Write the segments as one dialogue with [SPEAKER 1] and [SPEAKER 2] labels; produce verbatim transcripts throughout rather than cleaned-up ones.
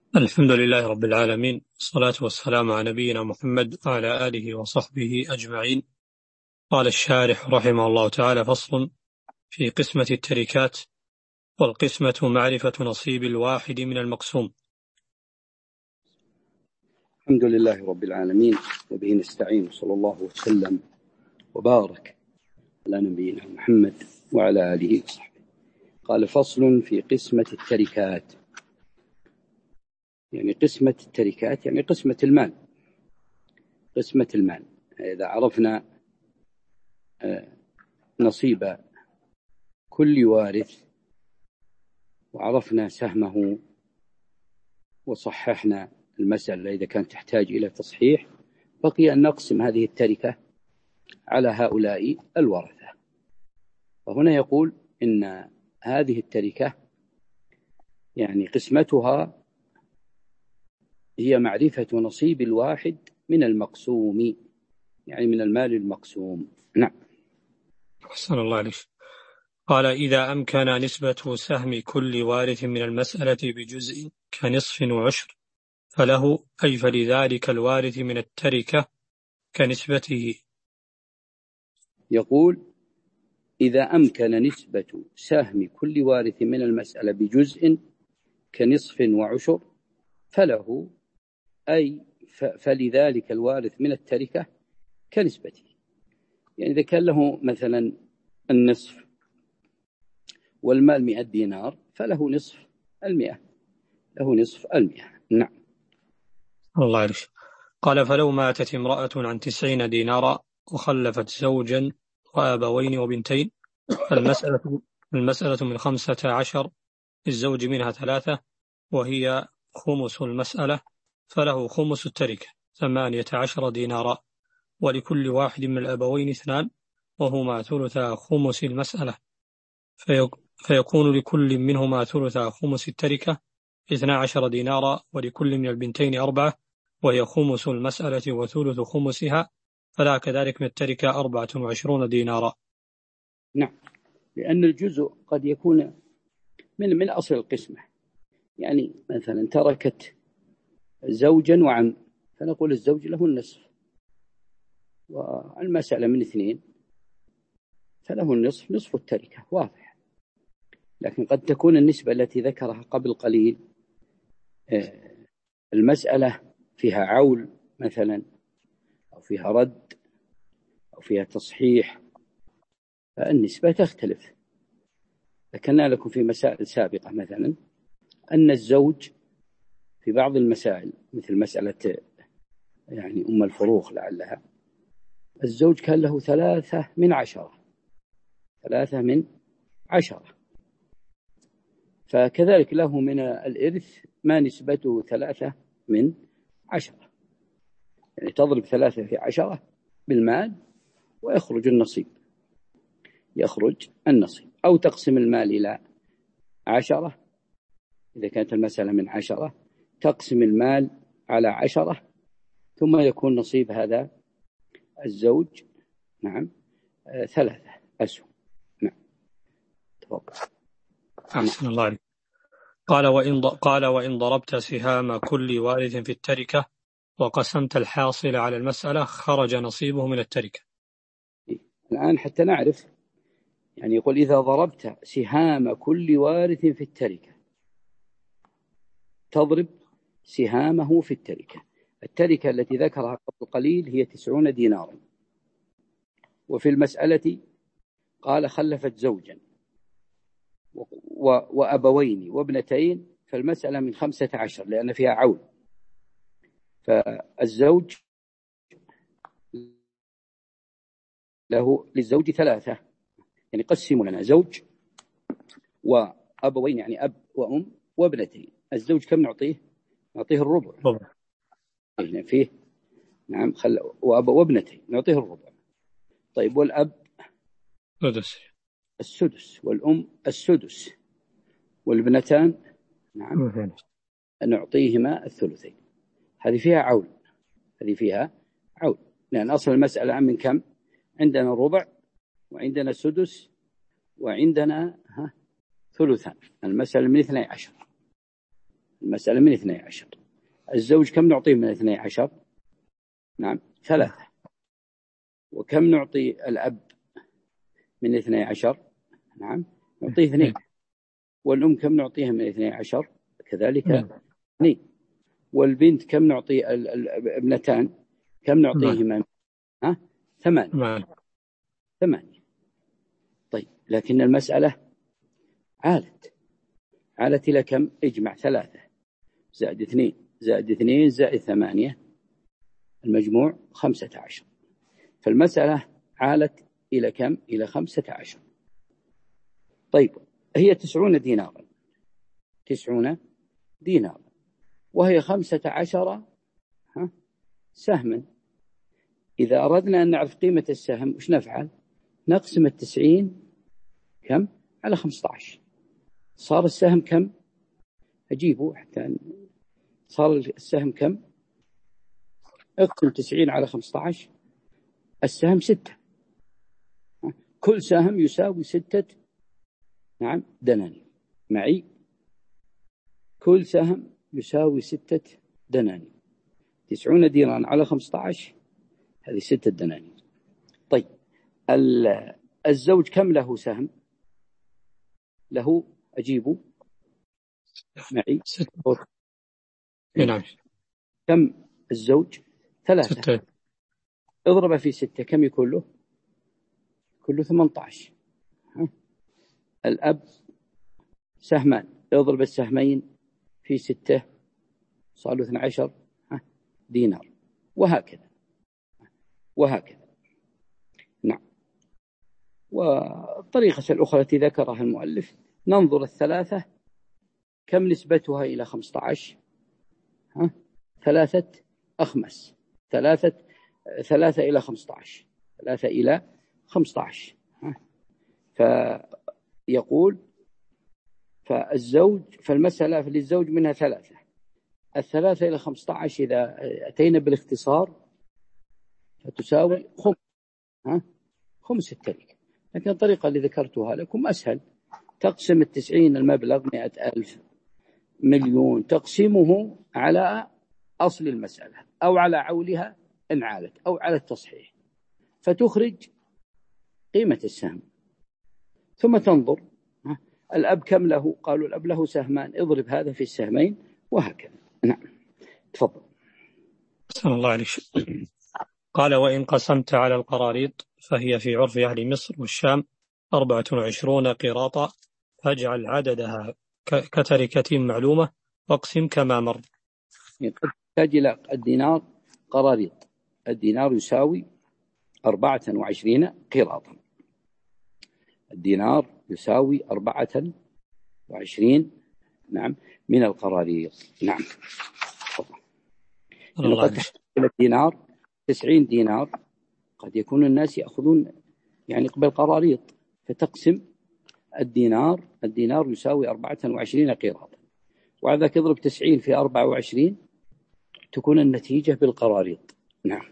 [SPEAKER 1] الحمد لله رب العالمين، والصلاة والسلام على نبينا محمد وعلى آله وصحبه أجمعين. قال الشارح رحمه الله تعالى: فصل في قسمة التركات. والقسمة معرفة نصيب الواحد من المقسوم.
[SPEAKER 2] الحمد لله رب العالمين، وبه نستعين، صلى الله وسلم وبارك على نبينا محمد وعلى آله وصحبه. قال: فصل في قسمة التركات. يعني قسمة التركات يعني قسمة المال. قسمة المال إذا عرفنا نصيب كل وارث وعرفنا سهمه وصححنا المسألة إذا كانت تحتاج إلى تصحيح، بقي أن نقسم هذه التركة على هؤلاء الورثة. وهنا يقول إن هذه التركة يعني قسمتها هي معرفة نصيب الواحد من المقسوم، يعني من المال المقسوم. نعم.
[SPEAKER 1] أحسن الله عليك. قال: إذا أمكن نسبة سهم كل وارث من المسألة بجزء كنصف وعشر فله، أي فلذلك الوارث من التركة كنسبته.
[SPEAKER 2] يقول: إذا أمكن نسبة سهم كل وارث من المسألة بجزء كنصف وعشر فله، أي فلذلك الوارث من التركة كنسبته. يعني إذا كان له مثلا النصف والمال مئة دينار فله نصف المئة، له نصف المئة. نعم.
[SPEAKER 1] الله عليك. قال: فلو ماتت امرأة عن تسعين دينارا وخلفت زوجا وأبوين وبنتين، المسألة المسألة من خمسة عشر، الزوج منها ثلاثة وهي خمس المسألة، فله خمس التركة ثمانية عشر دينارا، ولكل واحد من الأبوين اثنان وهما ثلثا خمس المسألة، فيكون لكل منهما ثلثا خمس التركة اثنا عشر دينارا، ولكل من البنتين أربعة وهي خمس المسألة وثلث خمسها، فلا كذلك من التركة أربعة وعشرون دينارا.
[SPEAKER 2] نعم، لأن الجزء قد يكون من من أصل القسمة. يعني مثلا تركت زوجا وعم، فنقول الزوج له النصف، والمسألة من اثنين فله النصف، نصف التركة، واضح. لكن قد تكون النسبة التي ذكرها قبل قليل المسألة فيها عول مثلا، أو فيها رد، أو فيها تصحيح، فالنسبة تختلف. ذكرنا لكم في مسائل سابقة مثلا أن الزوج في بعض المسائل مثل مسألة يعني أم الفروخ لعلها، الزوج كان له ثلاثة من عشرة، ثلاثة من عشرة، فكذلك له من الإرث ما نسبته ثلاثة من عشرة. يعني تضرب ثلاثة في عشرة بالمال ويخرج النصيب، يخرج النصيب. أو تقسم المال إلى عشرة، إذا كانت المسألة من عشرة تقسم المال على عشرة، ثم يكون نصيب هذا الزوج نعم آه ثلاثة أسهم. نعم. تفضل.
[SPEAKER 1] أحسن الله عليك. قال: وإن قال وإن ضربت سهام كل وارث في التركة وقسمت الحاصل على المسألة خرج نصيبه من التركة.
[SPEAKER 2] الآن حتى نعرف، يعني يقول: إذا ضربت سهام كل وارث في التركة، تضرب سهامه في التركة. التركة التي ذكرها قبل قليل هي تسعون دينارا، وفي المسألة قال خلفت زوجا وأبوين وابنتين، فالمسألة من خمسة عشر لأن فيها عول. فالزوج له للزوج ثلاثة، يعني قسموا لنا زوج وأبوين، يعني أب وأم وابنتين. الزوج كم نعطيه؟ نعطيه الربع.
[SPEAKER 1] ربع.
[SPEAKER 2] يعني فيه نعم خل... وأب وابنتين نعطيه الربع. طيب والأب
[SPEAKER 1] سدس.
[SPEAKER 2] السدس، والأم السدس، والابنتان نعم نعطيهما الثلثين. هذه فيها عول، هذه فيها عول، لأن أصل المسألة من كم؟ عندنا ربع، وعندنا سدس، وعندنا ها ثلثان. المسألة من اثني عشر. المسألة من اثني عشر. الزوج كم نعطيه من اثني عشر؟ نعم ثلاثة. وكم نعطي الأب من اثني عشر؟ نعم نعطيه اثنين. والأم كم نعطيها من اثني عشر؟ كذلك اثنين. والبنت كم نعطي الابنتان كم نعطيهما؟ ها ثمانية. ثمانية. طيب لكن المسألة عالت عالت إلى كم؟ اجمع ثلاثة زائد اثنين زائد اثنين زائد ثمانية، المجموع خمسة عشر. فالمسألة عالت إلى كم؟ إلى خمسة عشر. طيب هي تسعون دينارا تسعون دينارا وهي خمسة عشر سهما. إذا أردنا أن نعرف قيمة السهم وش نفعل؟ نقسم التسعين كم؟ على خمسة عشر. صار السهم كم؟ أجيبه حتى صار السهم كم؟ اقسم تسعين على خمسة عشر، السهم ستة. كل سهم يساوي ستة نعم دنانير. معي؟ كل سهم يساوي ستة دنانير. تسعون دينارا على خمسة عشر هذه ستة دنانير. طيب الزوج كم له سهم؟ له أجيبه معي
[SPEAKER 1] نعم.
[SPEAKER 2] كم الزوج؟ ثلاثة. ستة. اضرب في ستة كم يكون له؟ كله ثمانية عشر. الأب سهمان، اضرب السهمين في ستة صار له اثني عشر دينار، وهكذا وهكذا. نعم. والطريقة الأخرى التي ذكرها المؤلف ننظر الثلاثة كم نسبتها إلى خمسة عشر؟ ها؟ ثلاثة أخمس. ثلاثة ثلاثة إلى خمسة عشر. ثلاثة إلى خمسة عشر. ها؟ فيقول فالزوج فالمسألة للزوج منها ثلاثة. الثلاثة إلى خمسة عشر إذا أتينا بالاختصار فتساوي خمس. ها؟ خمس التركة. لكن الطريقة اللي ذكرتها لكم أسهل. تقسم التسعين المبلغ مئة ألف مليون تقسمه على أصل المسألة أو على عولها إن عالت أو على التصحيح فتخرج قيمة السهم. ثم تنظر الأب كم له؟ قالوا الأب له سهمان، اضرب هذا في السهمين وهكذا. نعم تفضل.
[SPEAKER 1] أحسن الله عليك. قال وإن قسمت على القراريط فهي في عرف أهل مصر والشام أربعة وعشرون قراطا، فاجعل عددها كتركة معلومة واقسم كما مر.
[SPEAKER 2] قد تحتاج إلى الدينار قراريط. الدينار يساوي أربعة وعشرين قراطا. الدينار يساوي أربعة وعشرين نعم من القراريط. نعم
[SPEAKER 1] الله
[SPEAKER 2] قد تحتاج إلى الدينار تسعين دينار. قد يكون الناس يأخذون يعني قبل قراريط فتقسم الدينار. الدينار يساوي أربعة وعشرين قراطا، وعذا اضرب تسعين في أربعة وعشرين تكون النتيجة بالقراريط. نعم.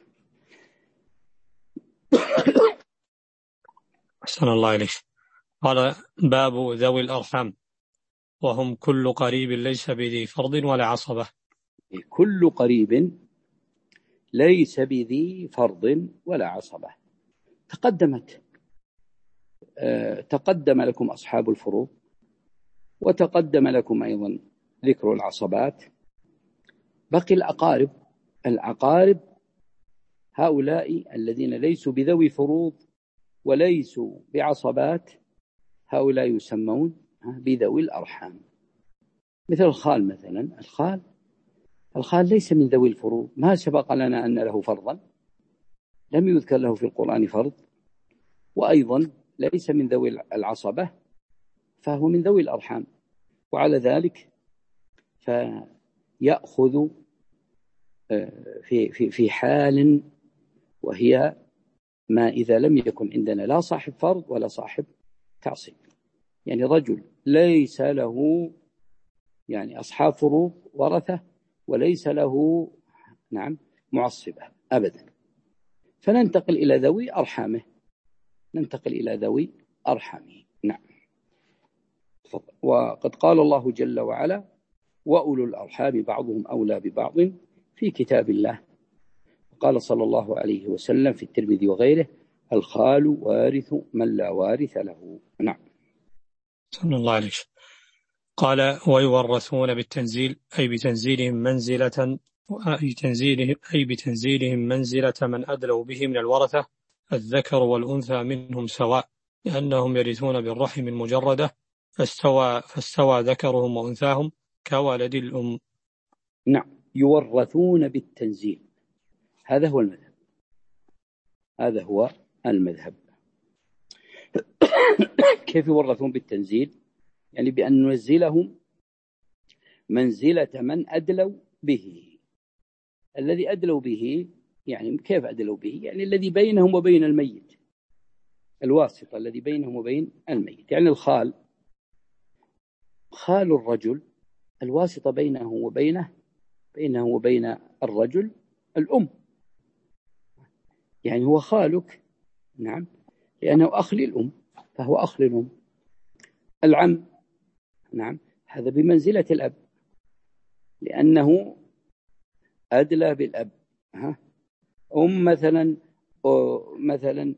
[SPEAKER 1] أحسن الله إليك. قال باب ذوي الأرحام وهم كل قريب ليس بذي فرض ولا عصبة.
[SPEAKER 2] كل قريب ليس بذي فرض ولا عصبة. تقدمت أه تقدم لكم أصحاب الفروض، وتقدم لكم أيضا ذكر العصبات. بقي الأقارب. الأقارب هؤلاء الذين ليسوا بذوي فروض وليسوا بعصبات، هؤلاء يسمون بذوي الأرحام. مثل الخال مثلا. الخال الخال ليس من ذوي الفروض، ما سبق لنا أن له فرضا، لم يذكر له في القرآن فرض، وأيضا ليس من ذوي العصبة، فهو من ذوي الأرحام. وعلى ذلك فيأخذ في في في حال وهي ما إذا لم يكن عندنا لا صاحب فرض ولا صاحب تعصيب. يعني رجل ليس له يعني أصحاب فروض ورثة وليس له نعم معصبة أبدا، فننتقل إلى ذوي أرحامه. ننتقل إلى ذوي أرحامه. نعم. وقد قال الله جل وعلا وأولو الأرحام بعضهم أولى ببعض في كتاب الله. قال صلى الله عليه وسلم في الترمذي وغيره: الخال وارث من لا وارث له. نعم.
[SPEAKER 1] صلى الله عليه وسلم. قال: ويورثون بالتنزيل أي بتنزيلهم منزلة أي تنزيلهم أي بتنزيلهم منزلة من أدلوا به من الورثة، الذكر والأنثى منهم سواء، لأنهم يرثون بالرحم المجردة، فاستوى, فاستوى ذكرهم وأنثاهم كولد الأم.
[SPEAKER 2] نعم، يورثون بالتنزيل، هذا هو المذهب، هذا هو المذهب. كيف يورثون بالتنزيل؟ يعني بأن ننزلهم منزلة من أدلوا به. الذي أدلوا به يعني كيف أدلوا به؟ يعني الذي بينهم وبين الميت، الواسطة الذي بينهم وبين الميت. يعني الخال، خال الرجل، الواسطة بينه وبينه بينه وبين الرجل الأم، يعني هو خالك، نعم، لأنه أخ للأم فهو أخ للأم. العم، نعم، هذا بمنزلة الأب لأنه أدلى بالأب. ها؟ أم مثلا، مثلا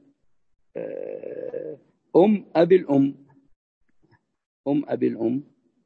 [SPEAKER 2] أم أبي الأم، أم أبي الأم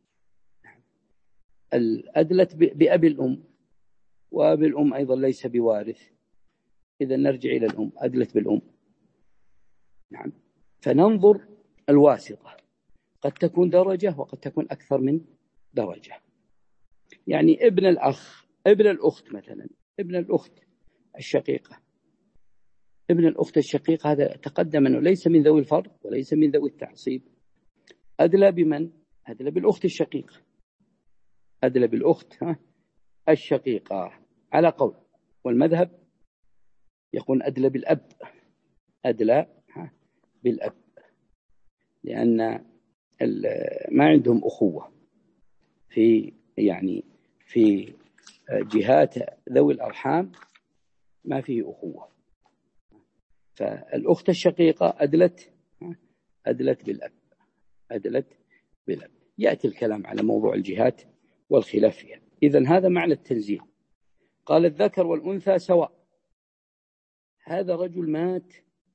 [SPEAKER 2] الأدلت بأبي الأم، وأبي الأم أيضا ليس بوارث، إذا نرجع إلى الأم، أدلت بالأم. نعم، فننظر الواسطة، قد تكون درجة وقد تكون أكثر من درجة. يعني ابن الأخ، ابن الأخت مثلا، ابن الأخت الشقيقة، ابن الأخت الشقيقة هذا تقدم أنه ليس من ذوي الفرض وليس من ذوي التعصيب، أدلى بمن؟ أدلى بالأخت الشقيقة، أدلى بالأخت ها الشقيقة على قول، والمذهب يكون أدلى بالأب، أدلى بالأب، لأن ما عندهم أخوة في يعني في جهات ذوي الأرحام، ما فيه أخوة، فالأخت الشقيقة أدلت أدلت بالأب، أدلت بالأب. يأتي الكلام على موضوع الجهات والخلاف فيها. إذن هذا معنى التنزيل. قال: الذكر والأنثى سواء، هذا رجل مات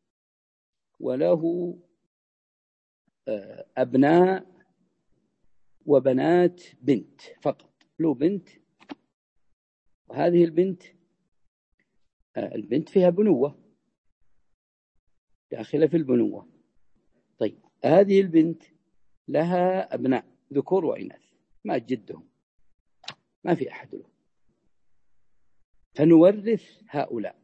[SPEAKER 2] وله أبناء وبنات بنت فقط، له بنت، وهذه البنت البنت فيها بنوة، داخلة في البنوة. طيب، هذه البنت لها أبناء ذكور وإناث، ما جدهم، ما في أحد له، فنورث هؤلاء،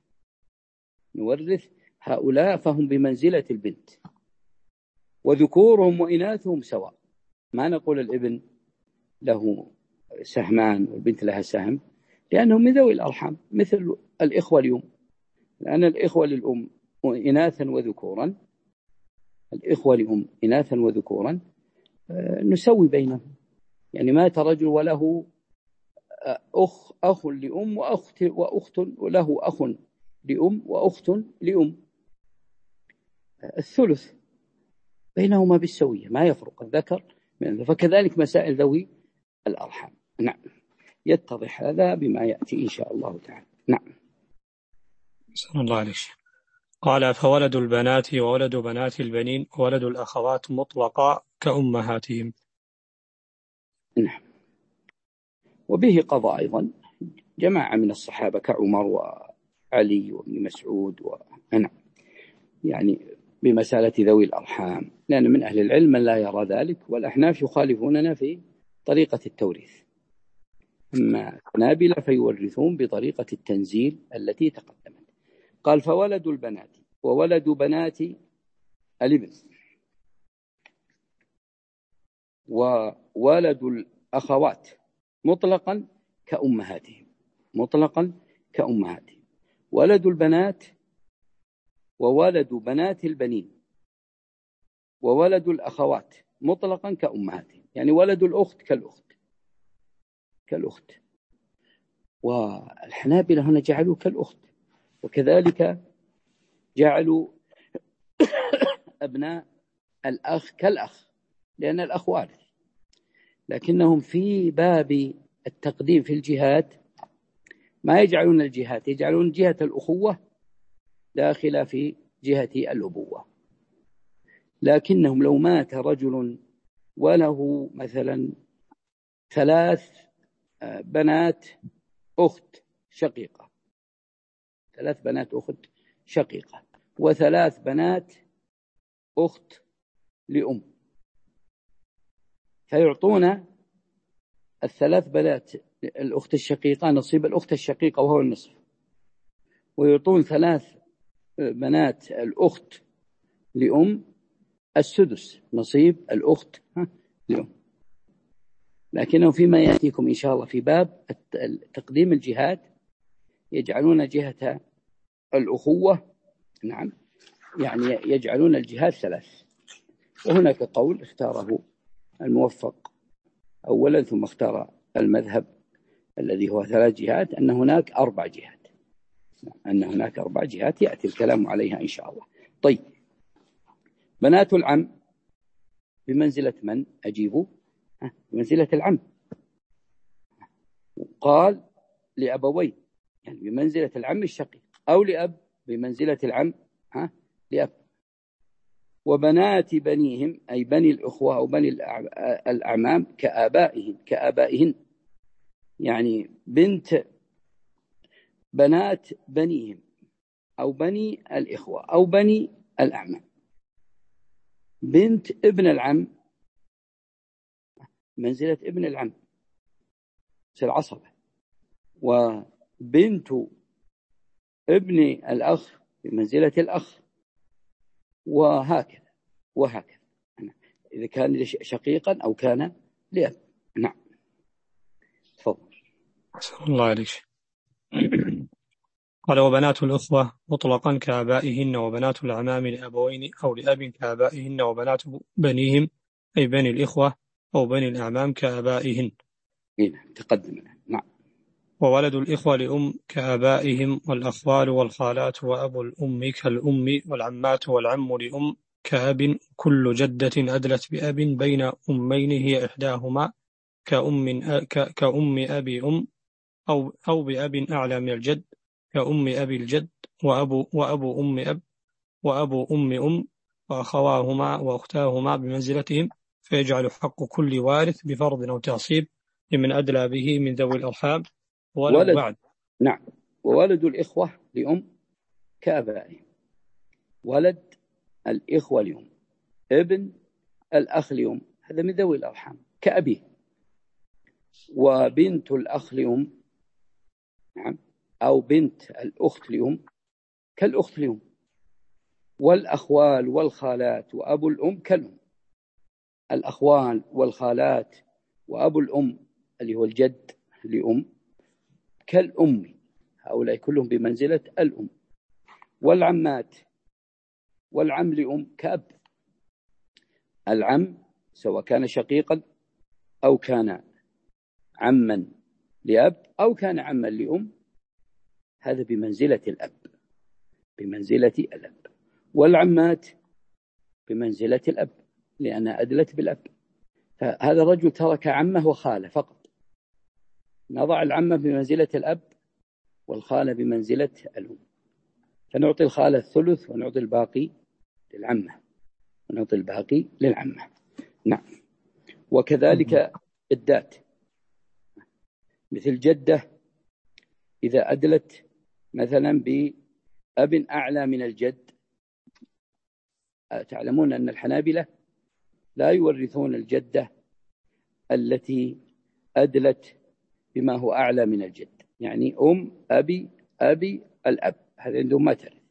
[SPEAKER 2] نورث هؤلاء فهم بمنزلة البنت، وذكورهم وإناثهم سواء. ما نقول الابن له سهمان والبنت لها سهم، لأنهم من ذوي الأرحام مثل الإخوة اليوم، لأن الإخوة للأم إناثا وذكورا، الإخوة لأم إناثا وذكورا، نسوي بينهم. يعني مات رجل وله أخ أخ لأم وأخت وأخت له أخ لأم وأخت لأم، الثلث بينهما بالسوية، ما يفرق الذكر من، فكذلك مسائل ذوي الأرحام. نعم، يتضح هذا بما يأتي إن شاء الله تعالى. نعم.
[SPEAKER 1] صلى الله عليه وسلم. قال: فولد البنات وولد بنات البنين وولد الأخوات مطلقا كأمهاتهم.
[SPEAKER 2] نعم. وبه قضى أيضا جماعة من الصحابة كعمر وعلي وابن مسعود و... نعم، يعني بمسألة ذوي الأرحام، لأن من أهل العلم من لا يرى ذلك، والأحناف يخالفوننا في طريقة التوريث، أما الحنابلة فيورثون بطريقة التنزيل التي تقدمت. قال: فولد البنات وولد بنات الابن وولد الأخوات مطلقا كأمهاتهم، مطلقا كأمهاتهم، ولد البنات وولد بنات البنين وولد الأخوات مطلقا كأمهاتهم، يعني ولد الأخت كالأخت كالأخت، والحنابلة هنا جعلوا كالأخت، وكذلك جعلوا أبناء الأخ كالأخ، لأن الأخ وارث. لكنهم في باب التقديم في الجهات ما يجعلون الجهات، يجعلون جهة الأخوة داخلة في جهة الأبوة. لكنهم لو مات رجل وله مثلا ثلاث بنات أخت شقيقة، ثلاث بنات أخت شقيقة وثلاث بنات أخت لأم، فيعطون الثلاث بنات الأخت الشقيقة نصيب الأخت الشقيقة وهو النصف، ويعطون ثلاث بنات الأخت لأم السدس نصيب الأخت لأم. لكنه فيما يأتيكم إن شاء الله في باب تقديم الجهات يجعلون جهة الأخوة، نعم، يعني يجعلون الجهات ثلاث. وهناك قول اختاره الموفق أولا ثم اختار المذهب الذي هو ثلاث جهات، أن هناك أربع جهات، أن هناك أربع جهات يأتي الكلام عليها إن شاء الله. طيب، بنات العم بمنزلة من؟ أجيبوا، بمنزلة العم. قال لأبوين، يعني بمنزلة العم الشقيق، أو لأب بمنزلة العم ها لأب. وبنات بنيهم أي بني الأخوة أو بني الأعمام كآبائهن كآبائهن، يعني بنت بنات بنيهم أو بني الإخوة أو بني الأعمام. بنت ابن العم منزلة ابن العم في العصبة، وبنت ابن الأخ بمنزلة الأخ، وهكذا وهكذا إذا كان شقيقا أو كان لأب. نعم، تفضل.
[SPEAKER 1] أحسن الله عليك. قال وبنات الأخوة مطلقا كآبائهن، وبنات الأعمام لأبوين أو لأب كآبائهن، وبنات بنيهم أي بني الإخوة أو بني الأعمام كآبائهن.
[SPEAKER 2] هنا تقدم. نعم.
[SPEAKER 1] وولد الإخوة لأم كآبائهم، والأخوال والخالات وأبو الأم كالأم، والعمات والعم لأم كأب، كل جدة أدلت بأب بين أمين هي إحداهما كأم كأم أبي أم، أو أو بأب أعلى من الجد كأم أبي الجد، وأبو وأبو أم أب، وأبو أم أم، وأخواهما وأختاهما بمنزلتهم، فيجعل حق كل وارث بفرض أو تعصيب لمن أدلى به من ذوي الأرحام ولو
[SPEAKER 2] ولد
[SPEAKER 1] بعد.
[SPEAKER 2] نعم. وولد الإخوة لأم كآبائهم، ولد الإخوة لأم، ابن الأخ لأم، هذا من ذوي الأرحام كأبيه. وبنت الأخ لأم، نعم، أو بنت الأخت لأم كالأخت لأم. والأخوال والخالات وأبو الأم كالأم. الأخوال والخالات وأبو الأم اللي هو الجد لأم كالأم، هؤلاء كلهم بمنزلة الأم. والعمات والعم لأم كأب. العم سواء كان شقيقا أو كان عما لأب أو كان عما لأم، هذا بمنزلة الأب، بمنزلة الأب. والعمات بمنزلة الأب لأنها أدلت بالأب. فهذا الرجل ترك عمه وخاله فقط، نضع العمة بمنزلة الأب والخالة بمنزلة الأم، فنعطي الخالة الثلث ونعطي الباقي للعمة ونعطي الباقي للعمة. نعم. وكذلك جدات، مثل جدة إذا أدلت مثلا بأب أعلى من الجد. تعلمون أن الحنابلة لا يورثون الجدة التي أدلت بما هو أعلى من الجد، يعني أم أبي أبي الأب، هذا عندهم ما ترث.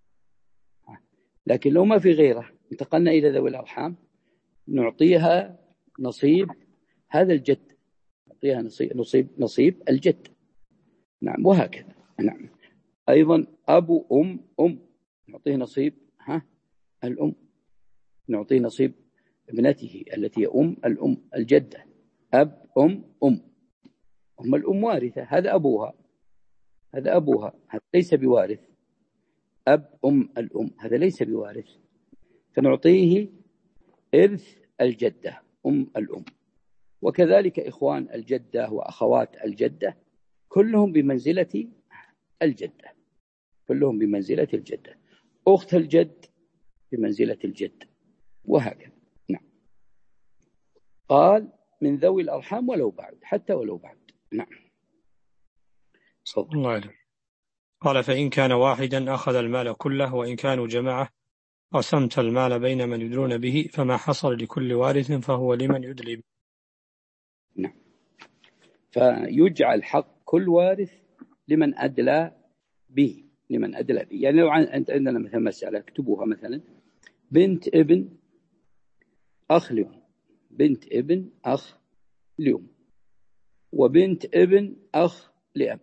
[SPEAKER 2] لكن لو ما في غيره انتقلنا إلى ذوي الأرحام نعطيها نصيب هذا الجد، نعطيها نصيب نصيب نصيب الجد. نعم، وهكذا. نعم. أيضا أبو أم أم نعطيه نصيب ها الأم، نعطيه نصيب ابنته التي أم الأم الجدة. أب أم أم أم الأم وارثة، هذا أبوها هذا أبوها هذا ليس بوارث. أب أم الأم هذا ليس بوارث، فنعطيه إرث الجدة أم الأم. وكذلك إخوان الجدة وأخوات الجدة كلهم بمنزلة الجدة، كلهم بمنزلة الجدة، أخت الجد بمنزلة الجد، وهكذا. نعم. قال من ذوي الأرحام ولو بعد، حتى ولو بعد. نعم.
[SPEAKER 1] صلى الله عليه. قال فإن كان واحدا أخذ المال كله، وإن كانوا جماعة قسمت المال بين من يدلون به، فما حصل لكل وارث فهو لمن يدلي به.
[SPEAKER 2] نعم. فيجعل حق كل وارث لمن أدلى به، لمن أدلى به. يعني لو أنت عندنا مثلا مسألة اكتبوها مثلا بنت ابن أخ لأم، بنت ابن أخ لأم، وبنت ابن أخ لأب،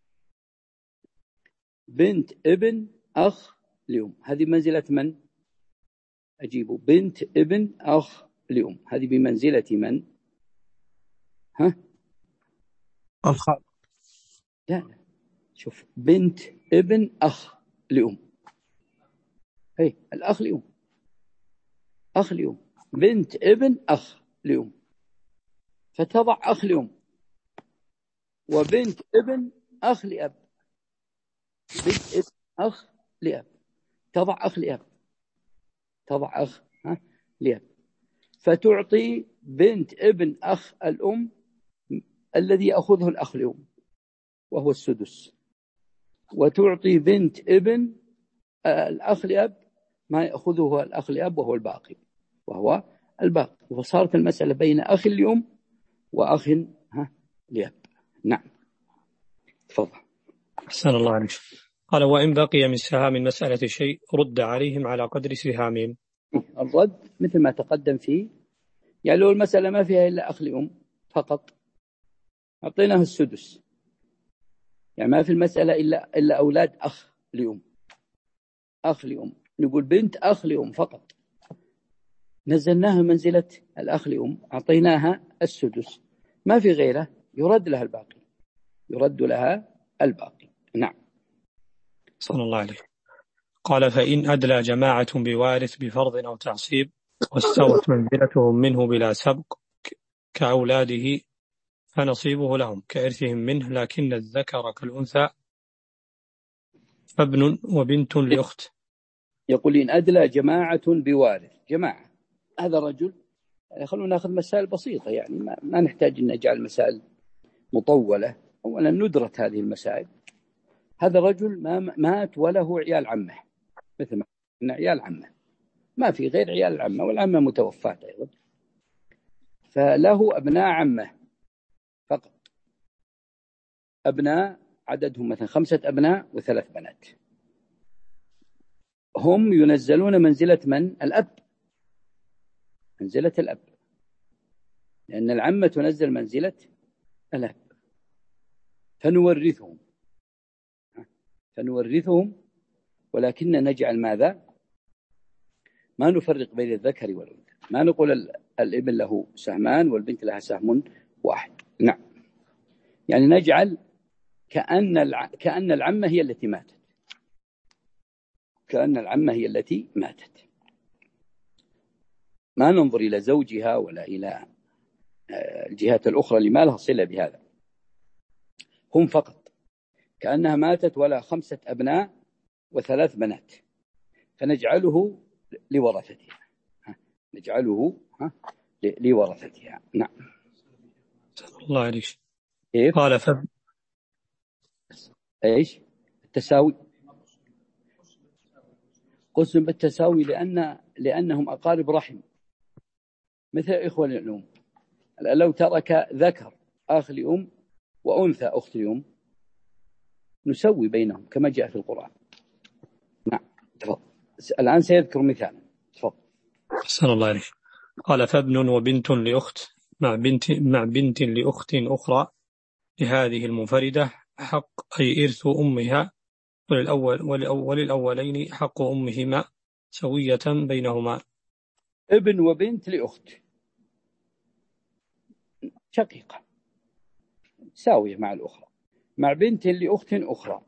[SPEAKER 2] بنت ابن أخ لأم، هذه منزلة من؟ أجيبه بنت ابن أخ لأم، هذه بمنزلة من؟ ها؟
[SPEAKER 1] الخال.
[SPEAKER 2] لا لا، شوف بنت ابن أخ لأم، هي الأخ لأم، أخ لأم، بنت ابن أخ لأم، فتضع أخ لأم، وبنت ابن أخ لأب، بنت ابن أخ لأب، تضع أخ لأب، تضع أخ ها لأب، فتعطي بنت ابن أخ الأم الذي يأخذه الأخ لأم وهو السدس، وتعطي بنت ابن الأخ لأب ما يأخذه الأخ لأب وهو الباقي، وهو الباقي، وصارت المسألة بين أخ لأم وأخ ها لأب. نعم. تفضل.
[SPEAKER 1] أحسن الله عليك. قال وإن بقي من سهام المسألة شيء رد عليهم على قدر سهامهم.
[SPEAKER 2] الرد مثل ما تقدم فيه، يعني لو المسألة ما فيها إلا أخ لأم فقط أعطيناه السدس، يعني ما في المسألة إلا إلا أولاد أخ لأم، أخ لأم، نقول بنت أخ لأم فقط، نزلناها منزلة الأخ لأم، أعطيناها السدس، ما في غيره، يرد لها الباقي، يرد لها الباقي. نعم.
[SPEAKER 1] صلى الله عليه. قال فإن أدلى جماعة بوارث بفرض أو تعصيب واستوت منزلتهم منه بلا سبق كأولاده فنصيبه لهم كإرثهم منه، لكن الذكر كالأنثى فابن وبنت لأخت.
[SPEAKER 2] يقول إن أدلى جماعة بوارث، جماعة هذا رجل، خلونا نأخذ مسائل بسيطة، يعني ما, ما نحتاج أن نجعل مسائل مطولة، أولا ندرت هذه المسائل. هذا رجل ما مات وله عيال عمه، مثل ما قلنا عيال عمه، ما في غير عيال العمه، والعمه متوفاة أيضا، فله أبناء عمه فقط، أبناء عددهم مثلا خمسة أبناء وثلاث بنات، هم ينزلون منزلة من؟ الأب، منزلة الأب، لأن العمة تنزل منزلة الأب، فنورثهم فنورثهم ولكن نجعل ماذا؟ ما نفرق بين الذكر والأنثى، ما نقول الابن له سهمان والبنت لها سهم واحد. نعم. يعني نجعل كأن الع... كأن العمة هي التي ماتت، كأن العمة هي التي ماتت، ما ننظر إلى زوجها ولا إلى الجهات الأخرى اللي ما لها صلة بهذا، هم فقط كأنها ماتت ولا خمسة أبناء وثلاث بنات، فنجعله لورثتها، نجعله لورثتها. نعم.
[SPEAKER 1] الله عليك.
[SPEAKER 2] كيف؟
[SPEAKER 1] قال ف
[SPEAKER 2] ايش التساوي؟ قسم بالتساوي لأن لأنهم أقارب رحم مثل إخوة الأم. لو ترك ذكر أخ لأم وأنثى أخت لأم نسوي بينهم كما جاء في القرآن. نعم. تفضل. الآن سيذكر مثال. تفضل.
[SPEAKER 1] أحسن الله عليك. قال فابن وبنت لأخت مع بنت مع بنت لأخت أخرى لهذه المنفردة حق أي إرث أمها، وللأول وللأولين حق أمهما سوية بينهما.
[SPEAKER 2] ابن وبنت لأخت شقيقة ساوية مع الأخرى، مع بنت لأخت أخرى،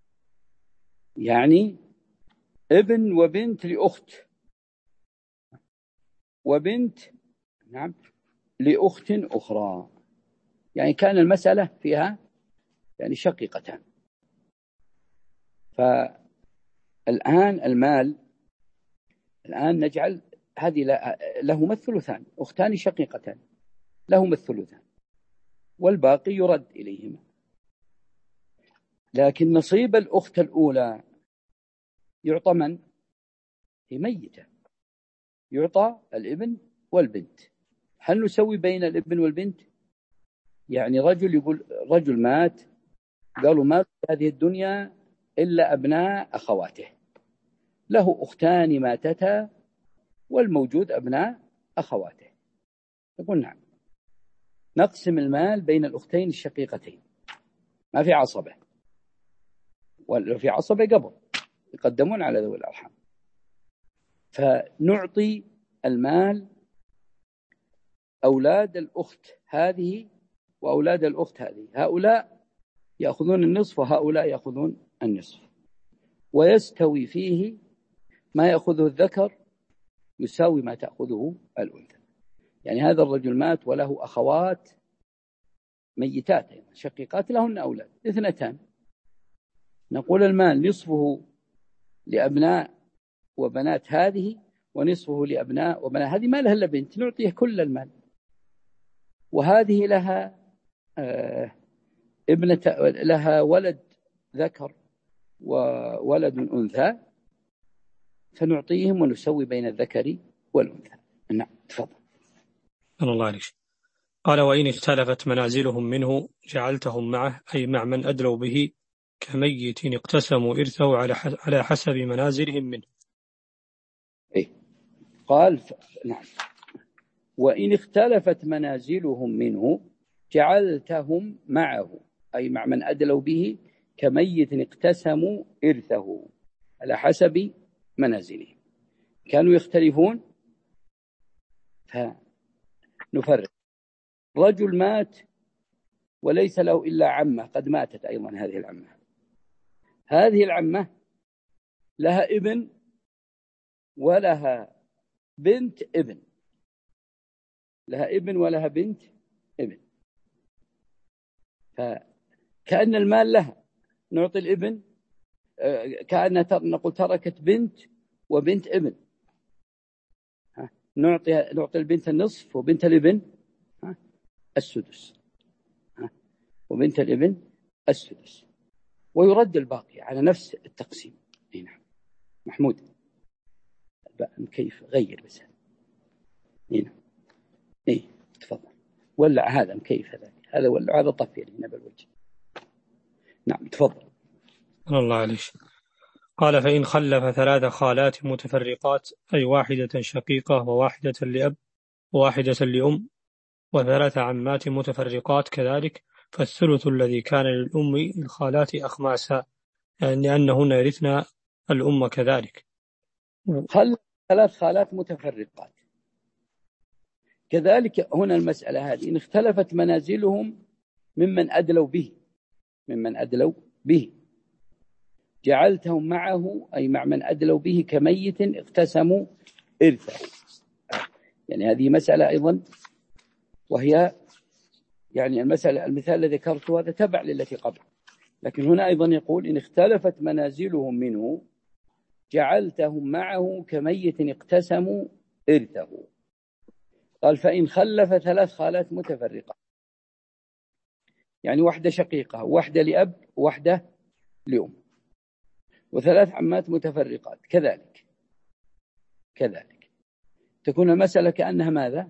[SPEAKER 2] يعني ابن وبنت لأخت وبنت، نعم، لأخت أخرى، يعني كان المسألة فيها يعني شقيقتان. فالآن المال، الآن نجعل هذه لهما الثلثان، أختان شقيقتان لهما الثلثان، والباقي يرد إليهما. لكن نصيب الأخت الأولى يعطى من؟ هي ميتة، يعطى الابن والبنت. هل نسوي بين الابن والبنت؟ يعني رجل يقول رجل مات، قالوا ما في هذه الدنيا إلا أبناء أخواته، له أختان ماتتا والموجود أبناء أخواته. يقول نعم، نقسم المال بين الأختين الشقيقتين، ما في عصبة، ولو في عصبة قبل يقدمون على ذوي الأرحام، فنعطي المال أولاد الأخت هذه وأولاد الأخت هذه، هؤلاء يأخذون النصف وهؤلاء يأخذون النصف، ويستوي فيه ما يأخذه الذكر يساوي ما تأخذه الأنثى. يعني هذا الرجل مات وله أخوات ميتات شقيقات لهن أولاد اثنتان، نقول المال نصفه لأبناء وبنات هذه ونصفه لأبناء وبنات هذه، ما لها إلا بنت نعطيه كل المال، وهذه لها آه ابنة لها ولد ذكر وولد أنثى، فنعطيهم ونسوي بين الذكر والأنثى. نعم تفضل.
[SPEAKER 1] الله عليك. قال وإن اختلفت منازلهم منه جعلتهم معه، أي مع من أدلوا به كميت اقتسموا إرثه على حسب منازلهم منه.
[SPEAKER 2] إيه؟ قال ف... نعم، وإن اختلفت منازلهم منه جعلتهم معه، أي مع من أدلوا به كميت اقتسموا إرثه على حسب منازلهم. كانوا يختلفون فنفرق. رجل مات وليس له إلا عمة قد ماتت أيضا، هذه العمة هذه العمة لها ابن ولها بنت ابن، لها ابن ولها بنت ابن، فكأن المال لها نعطي الابن، كأن نقول تركت بنت وبنت ابن، نعطي نعطي البنت النصف وبنت الابن السدس، وبنت الابن السدس، ويرد الباقي على نفس التقسيم. هنا محمود كيف غير بس هنا ايه تفضل، ولع هذا مكيف، هذا هذا ولع هذا طفي هنا بالوجه. نعم تفضل.
[SPEAKER 1] الله عليك. قال فإن خلف ثلاث خالات متفرقات، أي واحدة شقيقة وواحدة لأب وواحدة لأم وثلاث عمات متفرقات كذلك، فالثلث الذي كان للأم الخالات أخماسا، يعني لأنهن يرثن الأم كذلك.
[SPEAKER 2] خلف ثلاث خالات متفرقات كذلك، هنا المسألة هذه إن اختلفت منازلهم ممن أدلوا به ممن أدلوا به جعلتهم معه، أي مع من أدلوا به كميت اقتسموا إرثه. يعني هذه مسألة أيضا، وهي يعني المسألة المثال الذي ذكرته هذا تبع للتي قبل، لكن هنا أيضا يقول إن اختلفت منازلهم منه جعلتهم معه كميت اقتسموا إرثه. قال فإن خلف ثلاث خالات متفرقة، يعني واحدة شقيقة واحدة لأب واحدة لأم وثلاث عمات متفرقات كذلك كذلك تكون المسألة كأنها ماذا؟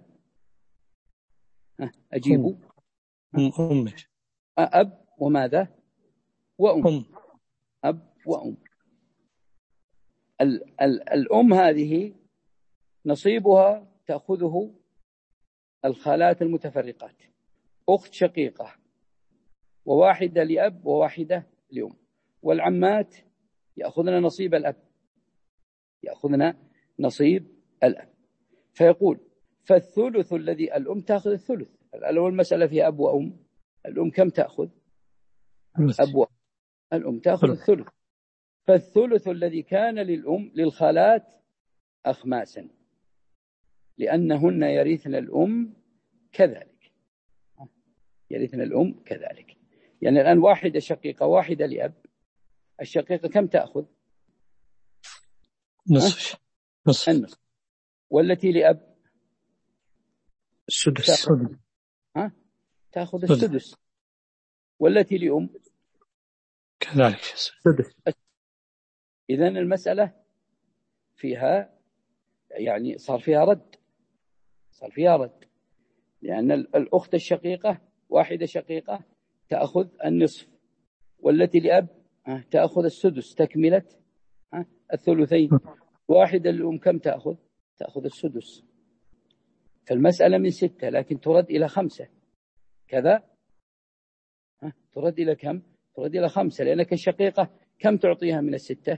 [SPEAKER 2] أجيبوا
[SPEAKER 1] أم
[SPEAKER 2] أب وماذا؟ وأم.
[SPEAKER 1] أم.
[SPEAKER 2] أب وأم. ال ال الأم هذه نصيبها تأخذه الخالات المتفرقات، أخت شقيقة وواحدة لأب وواحدة لأم، والعمات يأخذنا نصيب الأب يأخذنا نصيب الأب. فيقول فالثلث الذي الأم تأخذ الثلث. الأول المسألة فيها أب وأم، الأم كم تأخذ؟ أب وأم، الأم تأخذ الثلث. فالثلث الذي كان للأم للخالات أخماسا، لأنهن يرثن الأم كذلك، يرثن الأم كذلك. يعني الآن واحدة شقيقة واحدة لأب، الشقيقة كم تأخذ؟
[SPEAKER 1] نصف نصف
[SPEAKER 2] النصف. والتي لأب
[SPEAKER 1] السدس
[SPEAKER 2] تأخذ, ها؟ تأخذ السدس. والتي لأم
[SPEAKER 1] كذلك
[SPEAKER 2] السدس. إذن المسألة فيها يعني صار فيها رد صار فيها رد لأن الأخت الشقيقة واحدة شقيقة تأخذ النصف، والتي لأب تأخذ السدس تكملة الثلثين. واحدة الأم كم تأخذ؟ تأخذ السدس. فالمسألة من ستة لكن ترد إلى خمسة كذا، ترد إلى كم؟ ترد إلى خمسة، لأنك الشقيقة كم تعطيها من الستة؟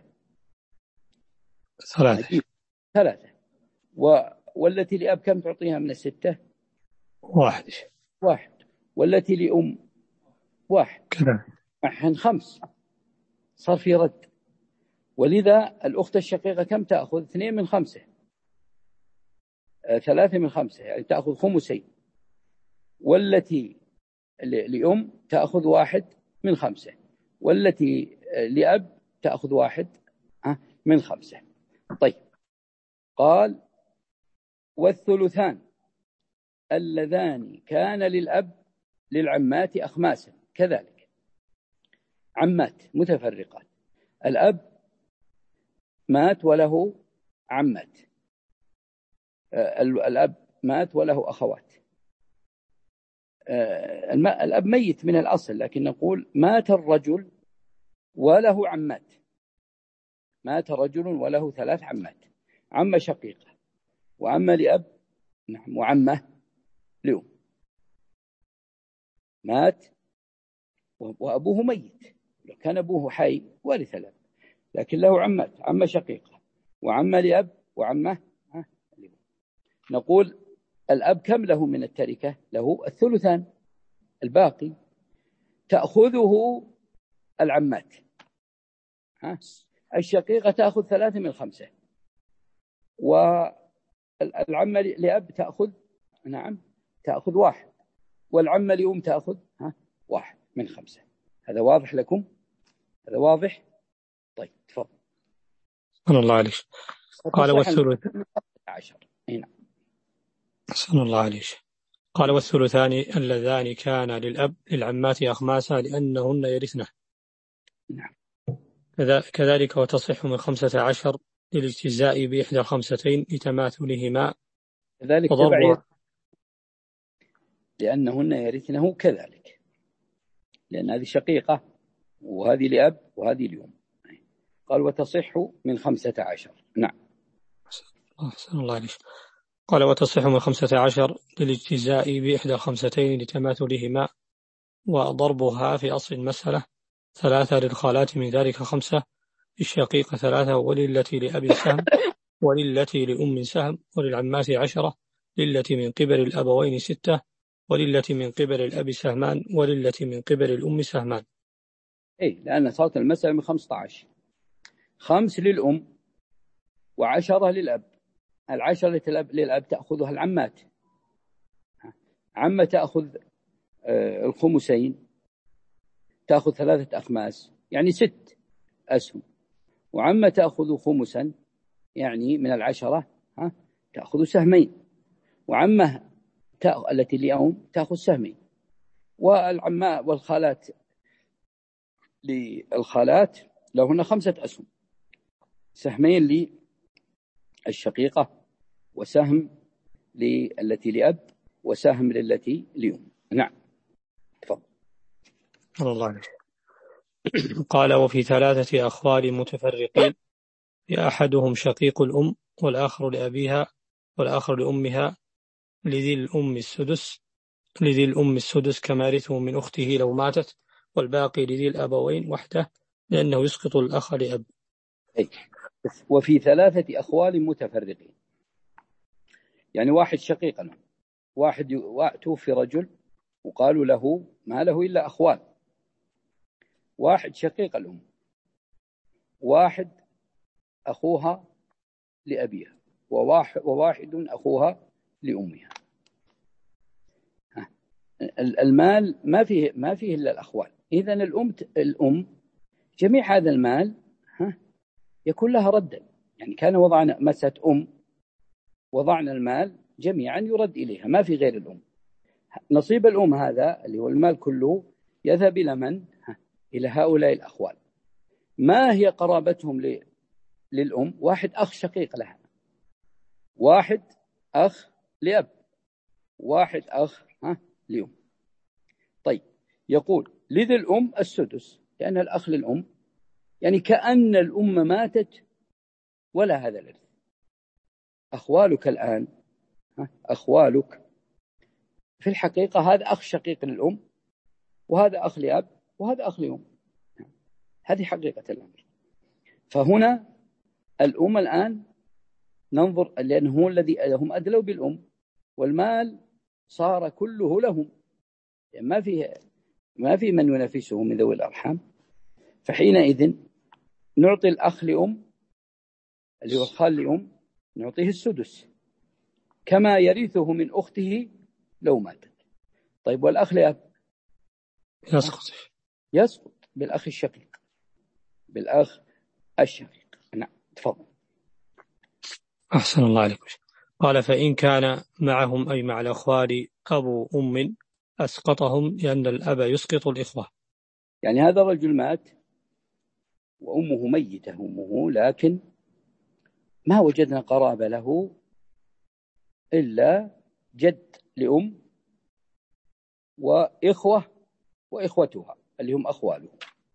[SPEAKER 1] ثلاثة
[SPEAKER 2] ثلاثة. و... والتي لأب كم تعطيها من الستة؟
[SPEAKER 1] واحد
[SPEAKER 2] واحد. والتي لأم واحد
[SPEAKER 1] كذا،
[SPEAKER 2] معهن خمس، صار في رد. ولذا الأخت الشقيقة كم تأخذ؟ اثنين من خمسة، آه، ثلاثة من خمسة، يعني تأخذ خمسين. والتي لأم تأخذ واحد من خمسة، والتي لأب تأخذ واحد من خمسة. طيب، قال والثلثان اللذان كان للأب للعمات أخماسا كذلك، عمات متفرقات. الأب مات وله عمات، الأب مات وله أخوات. الأب ميت من الأصل، لكن نقول مات الرجل وله عمات، مات رجل وله ثلاث عمات، عمة شقيقة وعمة لأب، نعم، وعمة لأم. مات وأبوه ميت، لو كان أبوه حي ورث الأب، لكن له عمات، عمة شقيقة وعمة لأب وعمة لأم. نقول الأب كم له من التركة؟ له الثلثان، الباقي تأخذه العمات. ها؟ الشقيقة تأخذ ثلاثة من خمسة، والعمة لأب تأخذ، نعم، تأخذ واحد، والعمة لأم تأخذ ها واحد من خمسة. هذا واضح لكم؟ هذا واضح؟ طيب تفضل.
[SPEAKER 1] أحسن الله عليك. قال والثلث
[SPEAKER 2] عشر. هنا
[SPEAKER 1] أحسن الله عليك. قال والثلثان اللذان كان للأب للعمات أخماسا لأنهن يرثنه.
[SPEAKER 2] نعم.
[SPEAKER 1] كذلك وتصح من خمسة عشر للاجتزاء بإحدى الخمستين لتماثلهما.
[SPEAKER 2] كذلك تبع لأنهن يرثنه كذلك، لأن هذه شقيقة وهذه لأب وهذه لأم. قال وتصح من خمسة عشر. نعم.
[SPEAKER 1] أحسن الله عليك. قال وتصح من خمسة عشر للاجتزاء بإحدى الخمستين لتماثلهما، وضربها في أصل المسألة ثلاثة للخالات من ذلك خمسة، للشقيقة ثلاثة، وللتي لأب سهم، وللتي لأم سهم، وللعمات عشرة، للتي من قبل الأبوين ستة، وللتي من قبل الأب سهمان، وللتي من قبل الأم سهمان.
[SPEAKER 2] إيه، لأن صارت المسألة من خمسة عشر، خمس للأم وعشرة للأب. العشرة للأب, للأب تأخذها العمات، عمة تأخذ الخمسين، تأخذ ثلاثة أخماس يعني ست أسهم، وعمة تأخذ خمسا يعني من العشرة ها تأخذ سهمين، وعمة التي لأم تأخذ سهمين. والعماء والخالات للخالات لهن خمسة أسهم، سهمين للشقيقة وسهم للتي لأب وسهم للتي لأم. نعم تفضل.
[SPEAKER 1] الله عليك. قال وفي ثلاثة أخوال متفرقين أحدهم شقيق الأم والآخر لأبيها والآخر لأمها، لذي الأم السدس لذي الأم السدس كما رثه من أخته لو ماتت، والباقي لذي الأبوين وحده لأنه يسقط الأخ لأب.
[SPEAKER 2] أي. وفي ثلاثة أخوال متفرقين، يعني واحد شقيق له، واحد توفي رجل وقالوا له ما له إلا أخوال، واحد شقيق الأم، واحد أخوها لأبيها، وواحد, وواحد أخوها لأمها. المال ما فيه ما فيه إلا الأخوال. إذن الأم الأم جميع هذا المال ها يكون لها ردا. يعني كان وضعنا مسألة أم، وضعنا المال جميعا يرد إليها، ما في غير الأم. نصيب الأم هذا اللي هو المال كله يذهب إلى من؟ إلى هؤلاء الأخوال. ما هي قرابتهم للأم؟ واحد أخ شقيق لها، واحد أخ لأب، واحد أخ ها لأم. طيب يقول لذي الأم السدس، لأن الأخ للأم، يعني كأن الأم ماتت ولا هذا الإرث. أخوالك الآن ها أخوالك في الحقيقة هذا أخ شقيق للأم، وهذا أخ لأب، وهذا أخ لأم. هذه حقيقة الأمر. فهنا الأم الآن ننظر، لأن هم الذي هم أدلوا بالأم، والمال صار كله لهم، يعني ما فيه ما في من ينافسه من ذوي الأرحام. فحينئذ نعطي الأخ لأم اللي هو الخال لأم، نعطيه السدس كما يرثه من أخته لو ماتت. طيب والأخ لأب
[SPEAKER 1] يسقط
[SPEAKER 2] يسقط بالأخ الشقيق، بالأخ الشقيق. نعم تفضل.
[SPEAKER 1] أحسن الله عليك. قال فإن كان معهم أي مع الأخوال أبو أم أسقطهم، لأن الأب يسقط الإخوة.
[SPEAKER 2] يعني هذا الرجل مات وأمه ميتة أمه، لكن ما وجدنا قرابة له إلا جد لأم وإخوة وإخوتها اللي هم أخواله،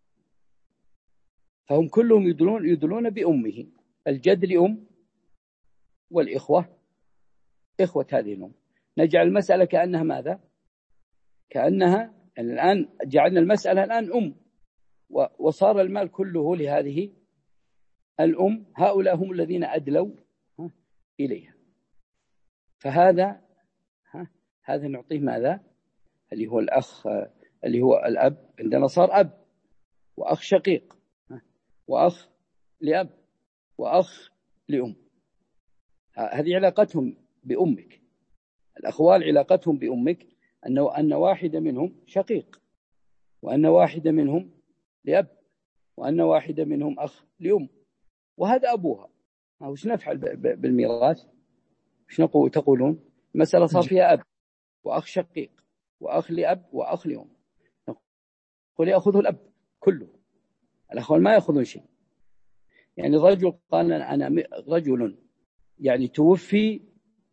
[SPEAKER 2] فهم كلهم يدلون يدلون بأمه. الجد لأم والإخوة إخوة هذه الأم. نجعل المسألة كأنها ماذا؟ كأنها يعني الآن جعلنا المسألة الآن أم، وصار المال كله لهذه الأم. هؤلاء هم الذين أدلوا إليها. فهذا هذا نعطيه ماذا؟ اللي هو الأخ، اللي هو الأب. عندنا صار أب وأخ شقيق وأخ لأب وأخ لأم. هذه علاقتهم بأمك. الأخوال علاقتهم بأمك أنه أن واحدة منهم شقيق، وأن واحدة منهم لأب، وأن واحدة منهم أخ لأم، وهذا أبوها. وش نفعل بالميراث؟ وش نقول تقولون؟ مسألة صار فيها أب وأخ شقيق وأخ لأب وأخ لأم. نقول يأخذه الأب كله، الأخوال ما يأخذون شيء. يعني رجل قال أنا رجل يعني توفي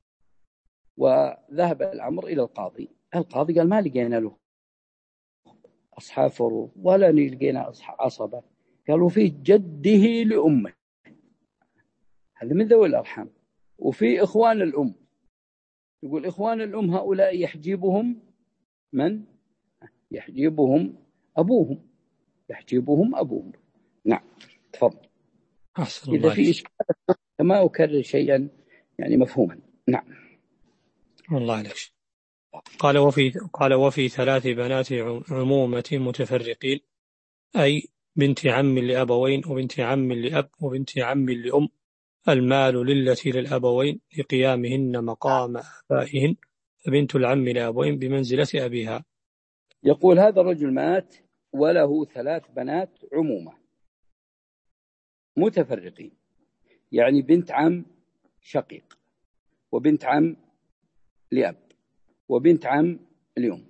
[SPEAKER 2] وذهب الأمر إلى القاضي. القاضي قال ما لقينا له أصحاب فروض ولا لقينا عصبة. قالوا في جده لأمه، هذا من ذوي الأرحام. وفي إخوان الأم، يقول إخوان الأم هؤلاء يحجبهم من؟ يحجبهم أبوهم، يحجبهم أبوهم. نعم تفضل.
[SPEAKER 1] أحسن
[SPEAKER 2] إذا
[SPEAKER 1] الله
[SPEAKER 2] في إشكال ما أكرر شيئا يعني مفهوما. نعم
[SPEAKER 1] الله عليك. قال وفي قال وفي ثلاث بنات عمومة متفرقين، أي بنت عم لأبوين وبنت عم لأب وبنت عم لأم، المال للتي للأبوين لقيامهن مقام آبائهن، فبنت العم لأبوين بمنزلة أبيها.
[SPEAKER 2] يقول هذا الرجل مات وله ثلاث بنات عمومة متفرقين، يعني بنت عم شقيق وبنت عم لأب وبنت عم لأم.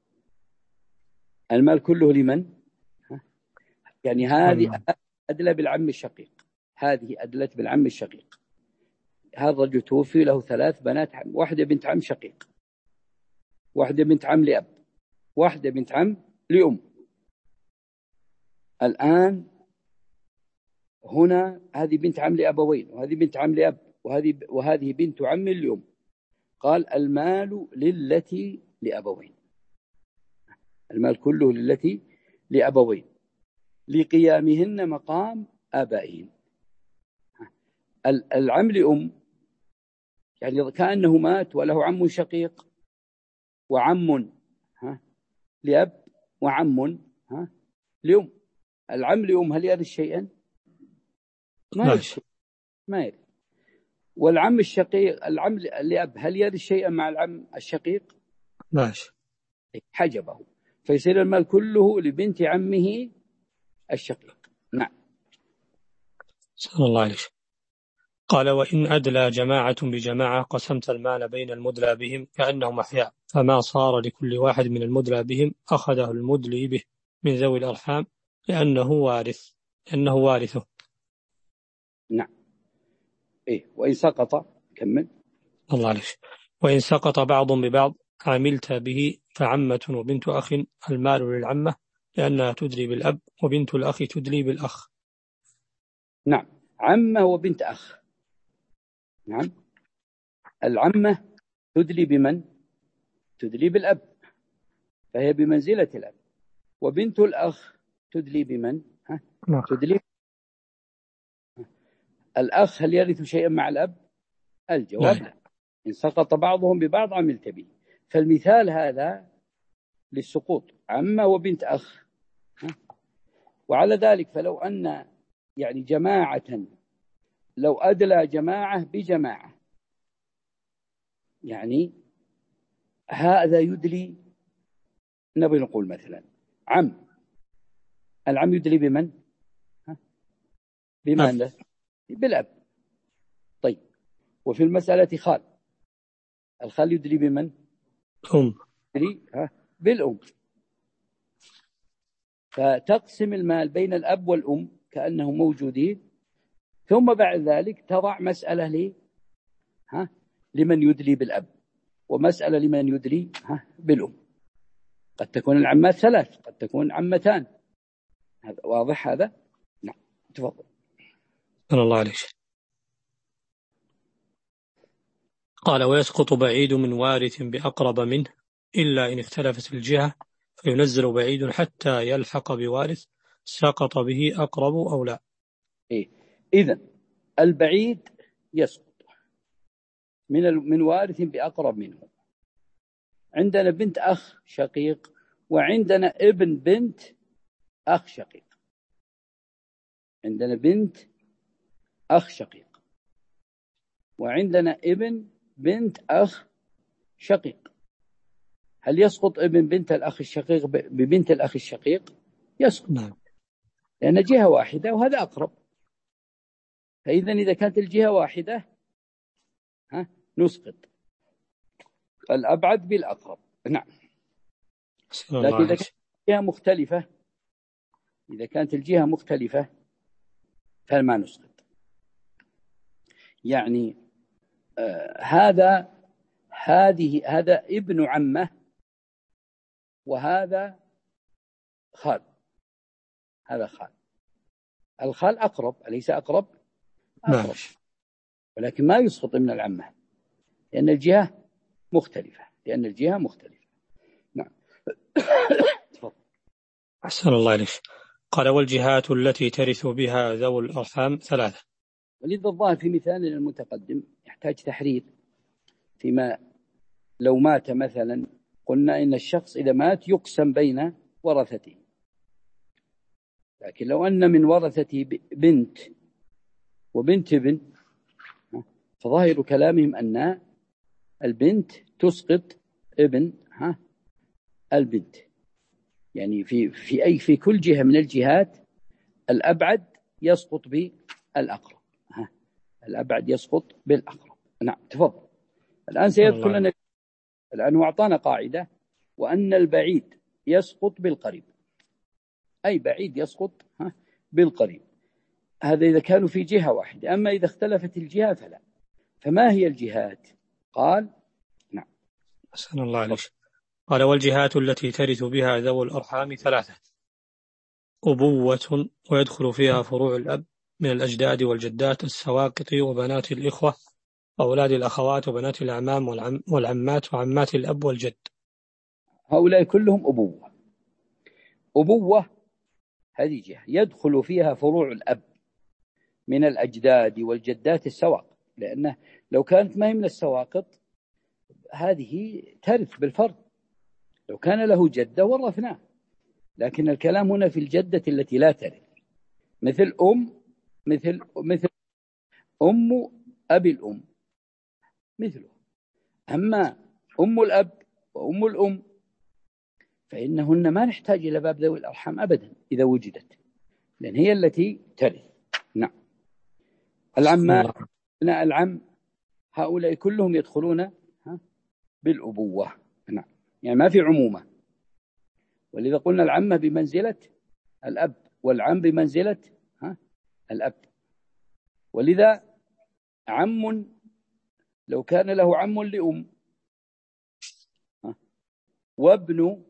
[SPEAKER 2] المال كله لمن؟ يعني هذه أدلى بالعم الشقيق، هذه أدلت بالعم الشقيق. هذا الرجل توفي له ثلاث بنات عم، واحدة بنت عم شقيق، واحدة بنت عم لأب، واحدة بنت عم لأم. الآن هنا هذه بنت عم لأبوين وهذه بنت عم لأب وهذه وهذه بنت عم لأم. قال المال للتي لأبوين، المال كله للتي لأبوين لقيامهن مقام آبائهن. العم لأم يعني كأنه مات وله عم شقيق وعم ها لأب وعم ها لأم. العم لأم هل يرث شيئا؟ ما يرث، ما يرث. والعم الشقيق العم لأب هل يرث شيئا مع العم الشقيق؟
[SPEAKER 1] ماشي.
[SPEAKER 2] حجبه، فيصير المال كله لبنت عمه الشقيق. نعم.
[SPEAKER 1] صلى الله عليه. قال وإن أدلى جماعة بجماعة قسمت المال بين المدلى بهم كأنهم أحياء، فما صار لكل واحد من المدلى بهم أخذه المدلي به من ذوي الأرحام لأنه وارث لأنه وارثه.
[SPEAKER 2] نعم. إيه وإن سقط كمل.
[SPEAKER 1] الله عليه. وإن سقط بعض ببعض عملت به فعمة وبنت أخ المال للعمة لأنها تدلي بالأب، وبنت الأخ تدلي بالأخ.
[SPEAKER 2] نعم. عمة وبنت أخ. نعم. العمة تدلي بمن؟ تدلي بالأب، فهي بمنزلة الأب. وبنت الأخ تدلي بمن؟ ها؟ تدلي الأخ. هل يرث شيئا مع الأب؟ الجواب لا. إن سقط بعضهم ببعض عملت به. فالمثال هذا للسقوط عمة وبنت أخ. وعلى ذلك فلو أن يعني جماعة، لو أدلى جماعة بجماعة، يعني هذا يدلي، نبي نقول مثلا عم، العم يدلي بمن؟ بماذا؟ بالأب. طيب. وفي المسألة خال، الخال يدلي بمن؟
[SPEAKER 1] أم.
[SPEAKER 2] يدلي بالأم. فتقسم المال بين الأب والأم كأنهم موجودين، ثم بعد ذلك تضع مسألة لي ها لمن يدلي بالأب، ومسألة لمن يدلي ها بالأم. قد تكون العمات ثلاث، قد تكون عمتان. هذا واضح هذا؟ نعم. تفضل.
[SPEAKER 1] صلى الله عليه. قال ويسقط بعيد من وارث بأقرب منه إلا إن اختلفت الجهة فينزل بعيد حتى يلحق بوارث سقط به أقرب أو لا.
[SPEAKER 2] إيه؟ إذن البعيد يسقط من من وارث بأقرب منه. عندنا بنت أخ شقيق، وعندنا ابن بنت أخ شقيق. عندنا بنت أخ شقيق، وعندنا ابن بنت أخ شقيق. هل يسقط ابن بنت الأخ الشقيق ببنت الأخ الشقيق؟ يسقط.
[SPEAKER 1] نعم.
[SPEAKER 2] لأن جهة واحدة وهذا أقرب. فإذا إذا كانت الجهة واحدة ها نسقط الأبعد بالأقرب. نعم. لكن إذا كانت الجهة مختلفة، إذا كانت الجهة مختلفة فما نسقط. يعني آه هذا هذه هذا ابن عمه وهذا خال. هذا خال. الخال أقرب أليس أقرب؟ أقرب. ولكن ما يسقط من العمة لأن الجهة مختلفة لأن الجهة مختلفة. نعم. تفضل.
[SPEAKER 1] أحسن الله عليك. قال والجهات التي ترث بها ذو الأرحام ثلاثة.
[SPEAKER 2] ولذا الظاهر في مثالنا المتقدم يحتاج تحرير. فيما لو مات مثلا، قلنا إن الشخص إذا مات يقسم بين ورثته، لكن لو أن من ورثته بنت وبنت ابن، فظاهر كلامهم أن البنت تسقط ابن ها البنت. يعني في في أي في كل جهة من الجهات الأبعد يسقط بالأقرب. ها الأبعد يسقط بالأقرب. نعم. تفضل. الآن سيذكر لنا الآن وأعطانا قاعدة، وأن البعيد يسقط بالقريب، أي بعيد يسقط ها بالقريب. هذا إذا كانوا في جهة واحدة. أما إذا اختلفت الجهة فلا. فما هي الجهات؟ قال نعم.
[SPEAKER 1] أحسن الله عليك. قال والجهات التي ترث بها ذو الأرحام ثلاثة: أبوة ويدخل فيها فروع الأب من الأجداد والجدات السواقط وبنات الإخوة أولاد الأخوات وبنات الأعمام والعم والعمات وعمات الأب والجد.
[SPEAKER 2] هؤلاء كلهم أبوة. أبوة هذه جهة يدخل فيها فروع الأب من الأجداد والجدات السواقط، لأنه لو كانت ما هي من السواقط هذه ترث بالفرض. لو كان له جدة ورثناه، لكن الكلام هنا في الجدة التي لا ترث، مثل أم مثل مثل أم أبي الأم مثله. أما أم الأب وأم الأم فإنهن ما نحتاج إلى باب ذوي الأرحام أبدا إذا وجدت، لأن هي التي ترث. نعم. العمات أبناء العم هؤلاء كلهم يدخلون بالأبوة. نعم، يعني ما في عمومة. ولذا قلنا العمة بمنزلة الأب والعم بمنزلة ها الأب. ولذا عم لو كان له عم لأم وابن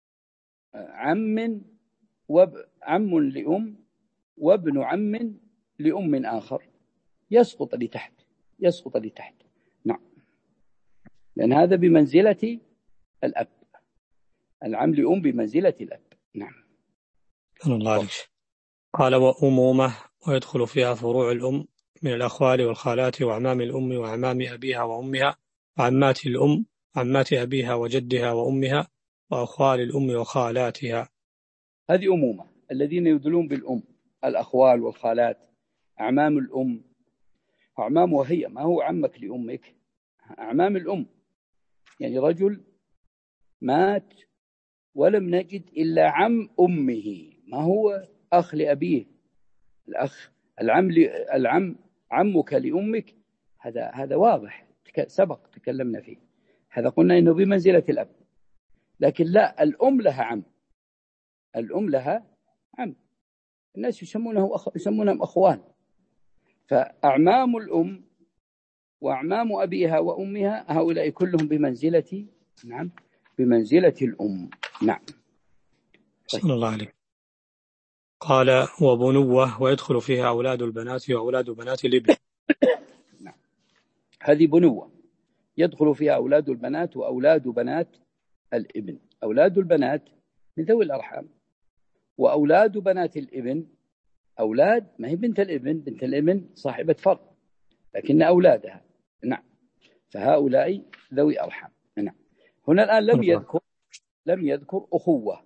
[SPEAKER 2] عم وعم لأم وابن عم لأم آخر يسقط لتحت، يسقط لتحت. نعم، لأن هذا بمنزلة الأب، العم لأم بمنزلة الأب. نعم.
[SPEAKER 1] الله عليك. قال وأمومة ويدخل فيها فروع الأم من الأخوال والخالات وأعمام الأم وأعمام أبيها وأمها وعمات الأم عمات أبيها وجدها وأمها وأخوال الأم وخالاتها.
[SPEAKER 2] هذه أمومة، الذين يدلون بالأم، الأخوال والخالات، أعمام الأم. أعمام وهي ما هو عمك لأمك، أعمام الأم، يعني رجل مات ولم نجد إلا عم أمه، ما هو أخ لأبيه، الأخ العم العم عمك لأمك، هذا هذا واضح سبق تكلمنا فيه، هذا قلنا إنه بمنزلة الأب. لكن لا، الأم لها عم، الأم لها عم، الناس يسمونه أخ... يسمونهم أخوان. فأعمام الأم وأعمام أبيها وأمها هؤلاء كلهم بمنزلة نعم بمنزلة الأم. نعم.
[SPEAKER 1] صلى الله عليه. قال وبنوة ويدخل فيها أولاد البنات وأولاد بنات الابن.
[SPEAKER 2] نعم. هذه بنوة يدخل فيها أولاد البنات وأولاد بنات الابن. أولاد البنات من ذوي الأرحام، وأولاد بنات الابن أولاد، ما هي بنت الابن، بنت الابن صاحبة فرض لكن أولادها. نعم. فهؤلاء ذوي أرحام. نعم. هنا الآن لم يذكر لم يذكر أخوة.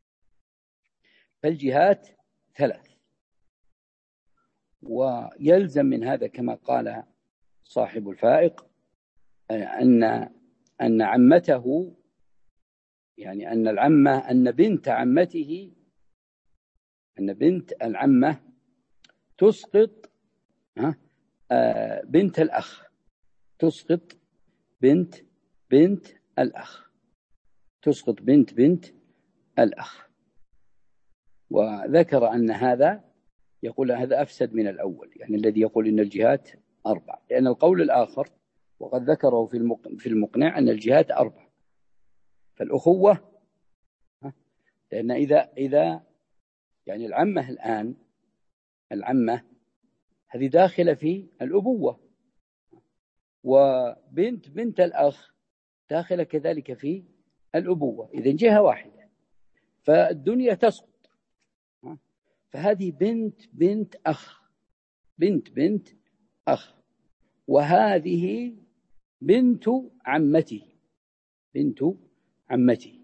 [SPEAKER 2] فالجهات ثلاث، ويلزم من هذا كما قال صاحب الفائق أن أن عمته، يعني أن العمة أن بنت عمته أن بنت العمة تسقط بنت الأخ، تسقط بنت بنت الأخ، تسقط بنت بنت الأخ. وذكر أن هذا يقول هذا أفسد من الأول، يعني الذي يقول إن الجهات أربع، لأن القول الآخر وقد ذكره في المقنع أن الجهات أربع. فالأخوة، لأن إذا إذا يعني العمة الآن، العمة هذه داخلة في الأبوة، وبنت بنت الأخ داخلة كذلك في الأبوة، إذن جهة واحدة، فالدنيا تسقط. فهذه بنت بنت أخ، بنت بنت أخ، وهذه بنت عمته، بنت عمته.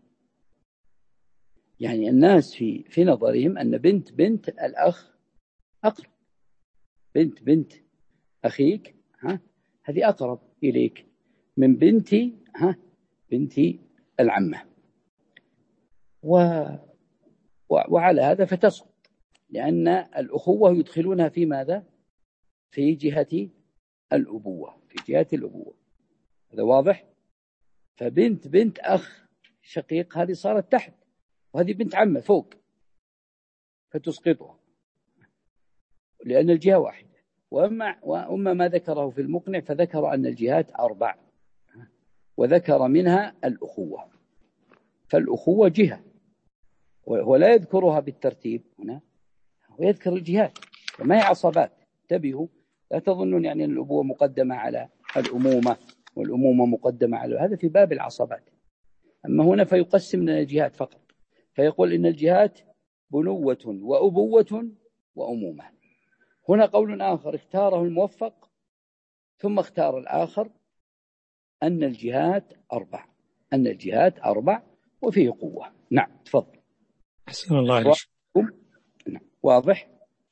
[SPEAKER 2] يعني الناس في في نظرهم أن بنت بنت الأخ أقرب، بنت بنت أخيك ها هذه أقرب إليك من بنتي ها بنتي العمة. و وعلى هذا فتسقط، لأن الأخوة يدخلونها في ماذا؟ في جهة الأبوة، في جهة الأبوة. هذا واضح. فبنت بنت أخ شقيق هذه صارت تحت، وهذه بنت عمة فوق، فتسقطها لأن الجهة واحدة. وأما, وأما ما ذكره في المقنع فذكر أن الجهات أربع، وذكر منها الأخوة. فالأخوة جهة، ولا يذكرها بالترتيب هنا، ويذكر الجهات، وما هي عصبات. انتبهوا، لا تظنون يعني أن الأبوة مقدمة على الأمومة والأمومة مقدمة على هذا، في باب العصبات. أما هنا فيقسم من الجهات فقط، فيقول إن الجهات بنوة وأبوة وأمومة. هنا قول آخر اختاره الموفق ثم اختار الآخر أن الجهات أربع، أن الجهات أربع وفيه قوة. نعم تفضل.
[SPEAKER 1] أحسن الله عليك.
[SPEAKER 2] نعم واضح.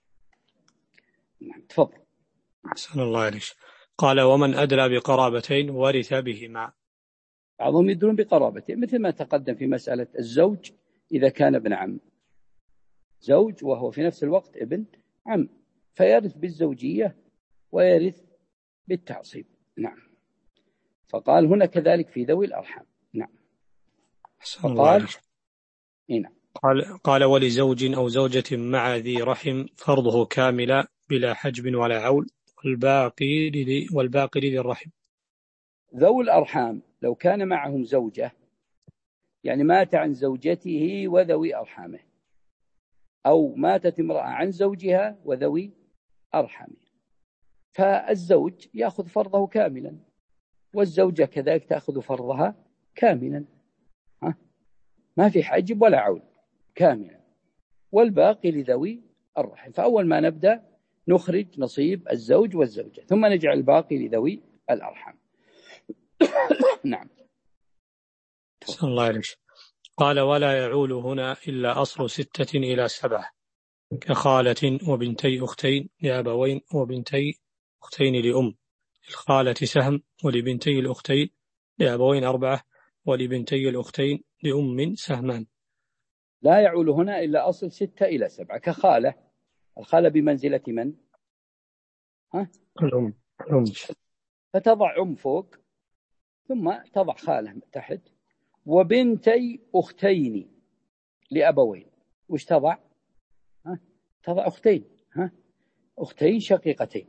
[SPEAKER 2] نعم تفضل.
[SPEAKER 1] أحسن الله عليك. قال ومن أدلى بقرابتين ورث بهما.
[SPEAKER 2] بعضهم يدلون بقرابته، مثل ما تقدم في مسألة الزوج إذا كان ابن عم، زوج وهو في نفس الوقت ابن عم، فيرث بالزوجية ويرث بالتعصيب. نعم. فقال هنا كذلك في ذوي الأرحام. نعم. فقال
[SPEAKER 1] نعم. قال قال ولزوج أو زوجة مع ذي رحم فرضه كاملا بلا حجب ولا عول، والباقي لذي والباقي لذي الرحم.
[SPEAKER 2] ذوي الأرحام لو كان معهم زوجة، يعني مات عن زوجته وذوي أرحامه، أو ماتت امرأة عن زوجها وذوي أرحامه، فالزوج يأخذ فرضه كاملا، والزوجة كذلك تأخذ فرضها كاملا، ها؟ ما في حجب ولا عول، كاملا، والباقي لذوي الرحم. فأول ما نبدأ نخرج نصيب الزوج والزوجة، ثم نجعل الباقي لذوي الأرحام. نعم.
[SPEAKER 1] صلى الله عليه وسلم. قال ولا يعول هنا إلا أصل ستة إلى سبعة، كخالة وبنتي أختين لأبوين وبنتي أختين لأم، الخالة سهم، ولبنتي الأختين لأبوين أربعة، ولبنتي الأختين لأم سهمان.
[SPEAKER 2] لا يعول هنا إلا أصل ستة إلى سبعة، كخالة، الخالة بمنزلة من؟ ها؟
[SPEAKER 1] الأم. الأم.
[SPEAKER 2] فتضع أم فوق، ثم تضع خالة تحت، وبنتي أختين لأبوين، وش تضع؟ ها؟ تضع أختين، ها؟ أختين شقيقتين،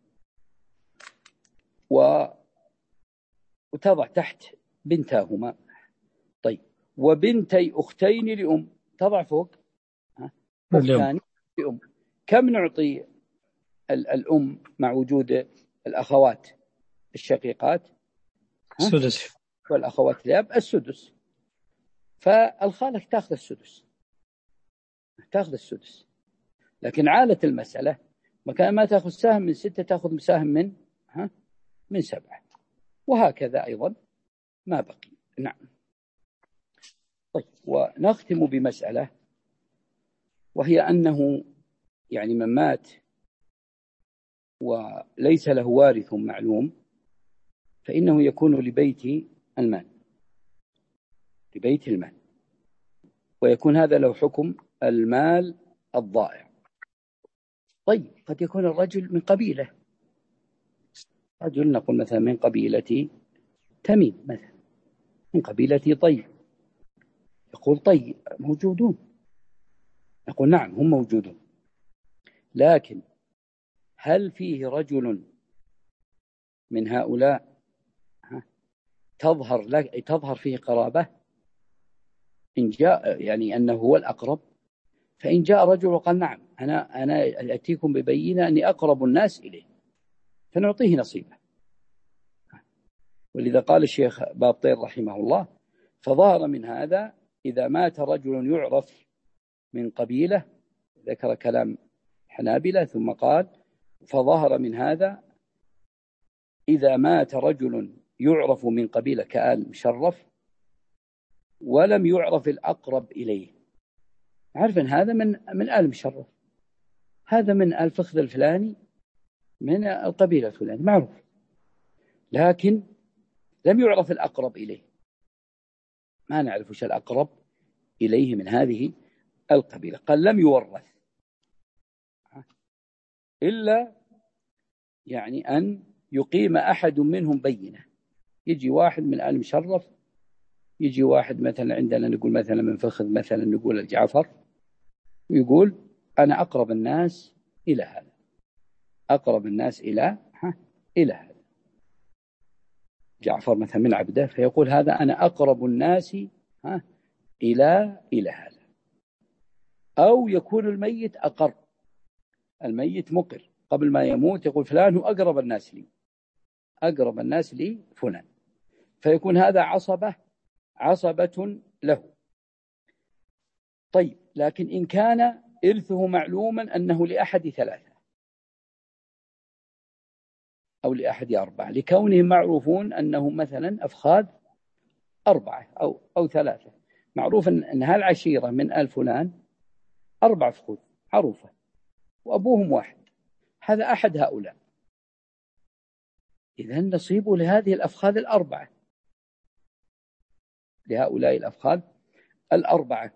[SPEAKER 2] و... وتضع تحت بنتاهما. طيب، وبنتي أختين لأم، تضع فوق ها؟ أختان لأم. كم نعطي الأم مع وجود الأخوات الشقيقات؟
[SPEAKER 1] السدس.
[SPEAKER 2] والأخوات لأب السدس. فالخالة تأخذ السدس، تأخذ السدس، لكن عالة المسألة مكان ما تأخذ سهم من ستة تأخذ سهم من ها من سبعة، وهكذا أيضا ما بقي. نعم. طيب، ونختم بمسألة، وهي أنه يعني من مات وليس له وارث معلوم فإنه يكون لبيت المال، لبيت المال، ويكون هذا له حكم المال الضائع. طيب، قد يكون الرجل من قبيلة، رجل نقول مثلا من قبيلة تميم مثلا، من قبيلة طيب، يقول طيب موجودون، يقول نعم هم موجودون، لكن هل فيه رجل من هؤلاء تظهر لك تظهر فيه قرابة؟ إن جاء يعني أنه هو الأقرب، فإن جاء رجل وقال نعم أنا أنا أتيكم ببينة أني أقرب الناس إليه، فنعطيه نصيبه. ولذا قال الشيخ بابطير رحمه الله: فظهر من هذا إذا مات رجل يعرف من قبيلة، ذكر كلام حنابلة ثم قال: فظهر من هذا إذا مات رجل يعرف من قبيلة كآل مشرف ولم يعرف الأقرب إليه، عارف أن هذا من من آل مشرف، هذا من آل فخذ الفلاني من القبيلة الفلاني معروف، لكن لم يعرف الأقرب إليه، ما نعرف وش الأقرب إليه من هذه القبيلة، قال لم يورث إلا يعني أن يقيم أحد منهم بينة، يجي واحد من آل مشرف، يجي واحد مثلا عندنا نقول مثلا من فخذ مثلا نقول الجعفر، ويقول أنا أقرب الناس إلى هذا، أقرب الناس إلى ها إلى هذا جعفر مثلا من عبده، فيقول هذا أنا أقرب الناس ها إلى إلى هذا. أو يكون الميت أقر، الميت مقر قبل ما يموت، يقول فلان هو أقرب الناس لي، أقرب الناس لي فلان، فيكون هذا عصبة عصبة له. طيب، لكن إن كان إرثه معلوما أنه لأحد ثلاثة أو لأحد أربعة، لكونهم معروفون أنهم مثلا أفخاذ أربعة أو أو ثلاثة، معروف أن هالعشيرة من آل فلان أربع فخوذ معروفة وأبوهم واحد، هذا أحد هؤلاء، إذن نصيبه لهذه الأفخاذ الأربعة، لهؤلاء الأفخاذ الأربعة.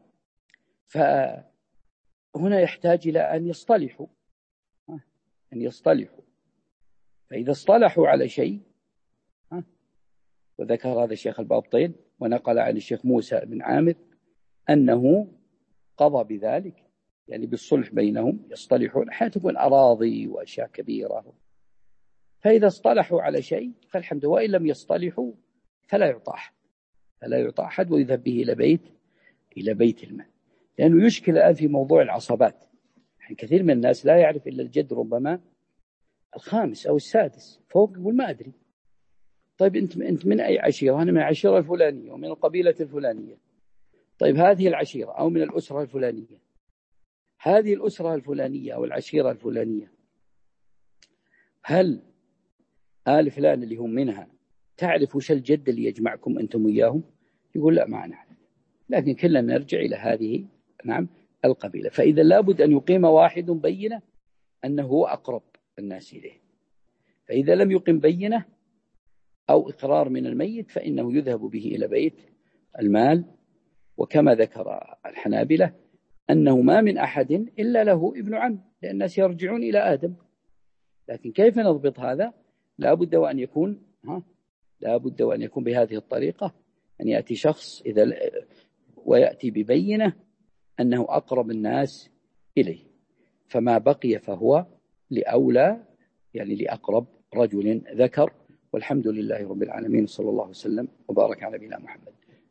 [SPEAKER 2] فهنا يحتاج إلى أن يصطلحوا أن يصطلحوا فإذا اصطلحوا على شيء، وذكر هذا الشيخ البابطين ونقل عن الشيخ موسى بن عامر أنه قضى بذلك، يعني بالصلح بينهم يصطلحون، أحيانا تكون أراضي وأشياء كبيرة، فإذا اصطلحوا على شيء فالحمد، وإن لم يصطلحوا فلا يعطى أحد فلا يعطى أحد ويذهب به إلى بيت إلى بيت المال. لأنه يشكل الآن في موضوع العصبات، يعني كثير من الناس لا يعرف إلا الجد ربما الخامس أو السادس، فوق يقول ما أدري. طيب أنت أنت من أي عشيرة؟ أنا من العشيرة الفلانية ومن القبيلة الفلانية. طيب هذه العشيرة أو من الأسرة الفلانية، هذه الأسرة الفلانية أو العشيرة الفلانية، هل آل فلان اللي هم منها تعرف وش الجد اللي يجمعكم أنتم وياهم؟ يقول لا ما نعرف، لكن كلنا نرجع إلى هذه نعم القبيلة. فإذا لابد أن يقيم واحد بينة أنه هو أقرب الناس إليه، فإذا لم يقم بينة أو إقرار من الميت فإنه يذهب به إلى بيت المال. وكما ذكر الحنابلة أنه ما من أحد إلا له ابن عم، لأن الناس يرجعون إلى آدم. لكن كيف نضبط هذا؟ لا بد وأن يكون ها لا بد وأن يكون بهذه الطريقة، أن يأتي شخص إذا ويأتي ببينة أنه أقرب الناس إليه، فما بقي فهو لأولى، يعني لأقرب رجل ذكر. والحمد لله رب العالمين، صلى الله وسلم وبارك على نبينا محمد.